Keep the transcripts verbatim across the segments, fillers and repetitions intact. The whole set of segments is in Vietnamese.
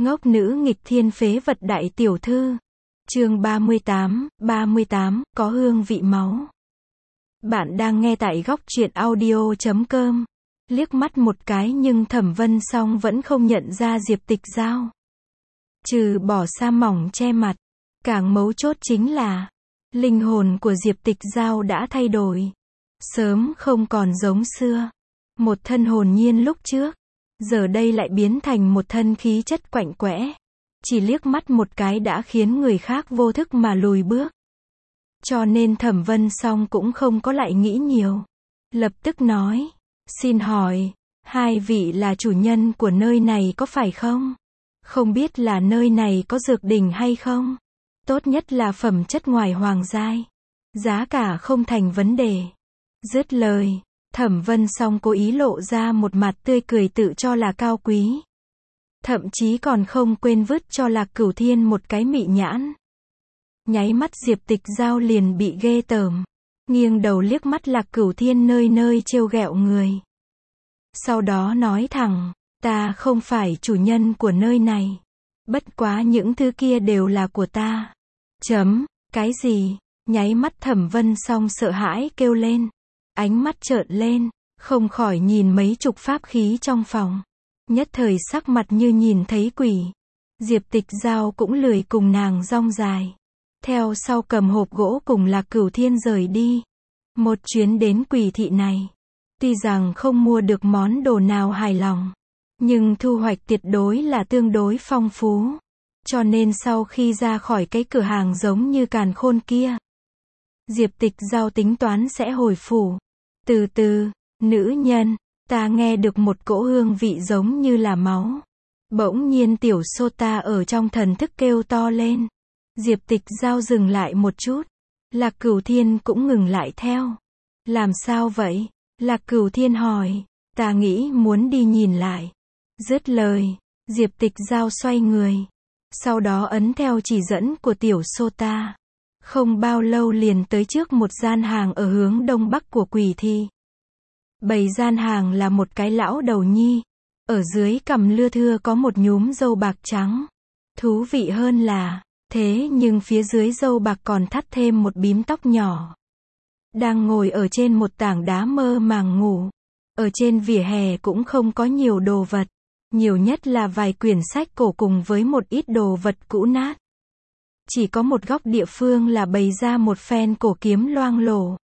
Ngốc nữ nghịch thiên phế vật đại tiểu thư. Chương ba mươi tám, ba mươi tám, có hương vị máu. Bạn đang nghe tại góc truyện audio chấm com. Liếc mắt một cái nhưng Thẩm Vân Song vẫn không nhận ra Diệp Tịch Giao. Trừ bỏ sa mỏng che mặt, càng mấu chốt chính là linh hồn của Diệp Tịch Giao đã thay đổi. Sớm không còn giống xưa. Một thân hồn nhiên lúc trước, giờ đây lại biến thành một thân khí chất quạnh quẽ. Chỉ liếc mắt một cái đã khiến người khác vô thức mà lùi bước. Cho nên Thẩm Vân Song cũng không có lại nghĩ nhiều. Lập tức nói, xin hỏi, hai vị là chủ nhân của nơi này có phải không? Không biết là nơi này có dược đỉnh hay không? Tốt nhất là phẩm chất ngoài hoàng giai. Giá cả không thành vấn đề. Dứt lời, Thẩm Vân Song cố ý lộ ra một mặt tươi cười tự cho là cao quý. Thậm chí còn không quên vứt cho Lạc Cửu Thiên một cái mị nhãn. Nháy mắt Diệp Tịch Giao liền bị ghê tởm. Nghiêng đầu liếc mắt Lạc Cửu Thiên nơi nơi trêu ghẹo người. Sau đó nói thẳng, ta không phải chủ nhân của nơi này. Bất quá những thứ kia đều là của ta. Chấm, cái gì? Nháy mắt Thẩm Vân Song sợ hãi kêu lên. Ánh mắt trợn lên, không khỏi nhìn mấy chục pháp khí trong phòng. Nhất thời sắc mặt như nhìn thấy quỷ. Diệp Tịch Giao cũng lười cùng nàng rong dài. Theo sau cầm hộp gỗ cùng Lạc Cửu Thiên rời đi. Một chuyến đến quỷ thị này. Tuy rằng không mua được món đồ nào hài lòng. Nhưng thu hoạch tuyệt đối là tương đối phong phú. Cho nên sau khi ra khỏi cái cửa hàng giống như càn khôn kia, Diệp Tịch Giao tính toán sẽ hồi phủ. Từ từ, nữ nhân, ta nghe được một cỗ hương vị giống như là máu. Bỗng nhiên tiểu Sota ở trong thần thức kêu to lên. Diệp Tịch Giao dừng lại một chút. Lạc Cửu Thiên cũng ngừng lại theo. Làm sao vậy? Lạc Cửu Thiên hỏi. Ta nghĩ muốn đi nhìn lại. Dứt lời, Diệp Tịch Giao xoay người. Sau đó ấn theo chỉ dẫn của tiểu Sota. Không bao lâu liền tới trước một gian hàng ở hướng đông bắc của quỷ thị. Bầy gian hàng là một cái lão đầu nhi. Ở dưới cằm lưa thưa có một nhúm râu bạc trắng. Thú vị hơn là, thế nhưng phía dưới râu bạc còn thắt thêm một bím tóc nhỏ. Đang ngồi ở trên một tảng đá mơ màng ngủ. Ở trên vỉa hè cũng không có nhiều đồ vật. Nhiều nhất là vài quyển sách cổ cùng với một ít đồ vật cũ nát. Chỉ có một góc địa phương là bày ra một phen cổ kiếm loang lổ.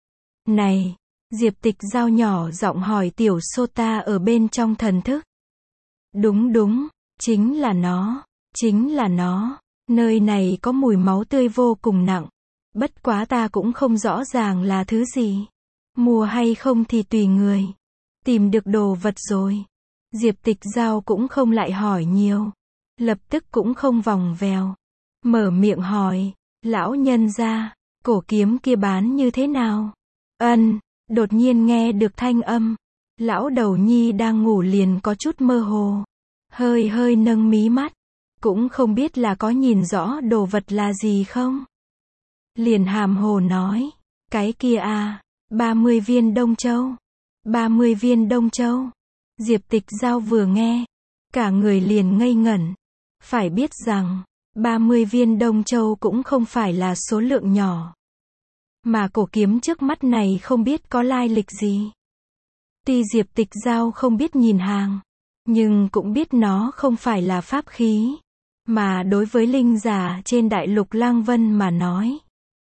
Này, Diệp Tịch Giao nhỏ giọng hỏi tiểu Sota ở bên trong thần thức. Đúng đúng, chính là nó, chính là nó. Nơi này có mùi máu tươi vô cùng nặng. Bất quá ta cũng không rõ ràng là thứ gì. Mua hay không thì tùy người. Tìm được đồ vật rồi. Diệp Tịch Giao cũng không lại hỏi nhiều. Lập tức cũng không vòng vèo. Mở miệng hỏi, lão nhân gia, cổ kiếm kia bán như thế nào? Ân, đột nhiên nghe được thanh âm. Lão đầu nhi đang ngủ liền có chút mơ hồ. Hơi hơi nâng mí mắt. Cũng không biết là có nhìn rõ đồ vật là gì không? Liền hàm hồ nói, cái kia à, ba mươi viên Đông Châu. ba mươi viên Đông Châu. Diệp Tịch Giao vừa nghe, cả người liền ngây ngẩn. Phải biết rằng, ba mươi viên Đông Châu cũng không phải là số lượng nhỏ. Mà cổ kiếm trước mắt này không biết có lai lịch gì. Tuy Diệp Tịch Giao không biết nhìn hàng, nhưng cũng biết nó không phải là pháp khí. Mà đối với linh giả trên đại lục Lang Vân mà nói,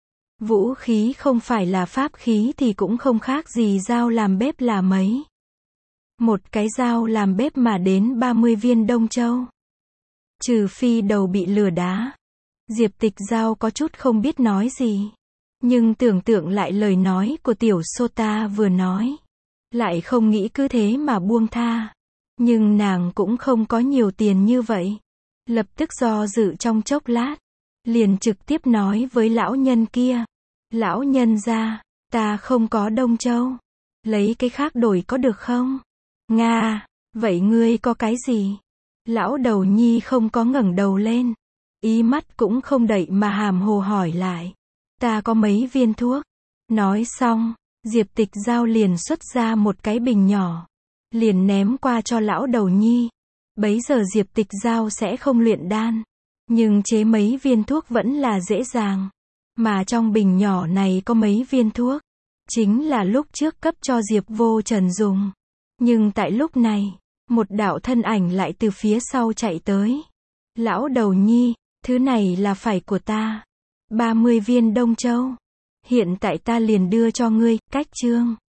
vũ khí không phải là pháp khí thì cũng không khác gì dao làm bếp là mấy. Một cái dao làm bếp mà đến ba mươi viên Đông Châu. Trừ phi đầu bị lửa đá. Diệp Tịch Giao có chút không biết nói gì. Nhưng tưởng tượng lại lời nói của tiểu Sota vừa nói. Lại không nghĩ cứ thế mà buông tha. Nhưng nàng cũng không có nhiều tiền như vậy. Lập tức do dự trong chốc lát. Liền trực tiếp nói với lão nhân kia. Lão nhân gia, ta không có Đông Châu. Lấy cái khác đổi có được không? Nga, vậy ngươi có cái gì? Lão đầu nhi không có ngẩng đầu lên. Ý mắt cũng không đậy mà hàm hồ hỏi lại. Ta có mấy viên thuốc. Nói xong, Diệp Tịch Giao liền xuất ra một cái bình nhỏ. Liền ném qua cho lão đầu nhi. Bấy giờ Diệp Tịch Giao sẽ không luyện đan. Nhưng chế mấy viên thuốc vẫn là dễ dàng. Mà trong bình nhỏ này có mấy viên thuốc. Chính là lúc trước cấp cho Diệp Vô Trần dùng. Nhưng tại lúc này, một đạo thân ảnh lại từ phía sau chạy tới. Lão đầu nhi, thứ này là phải của ta. ba mươi viên Đông Châu. Hiện tại ta liền đưa cho ngươi, cách chương.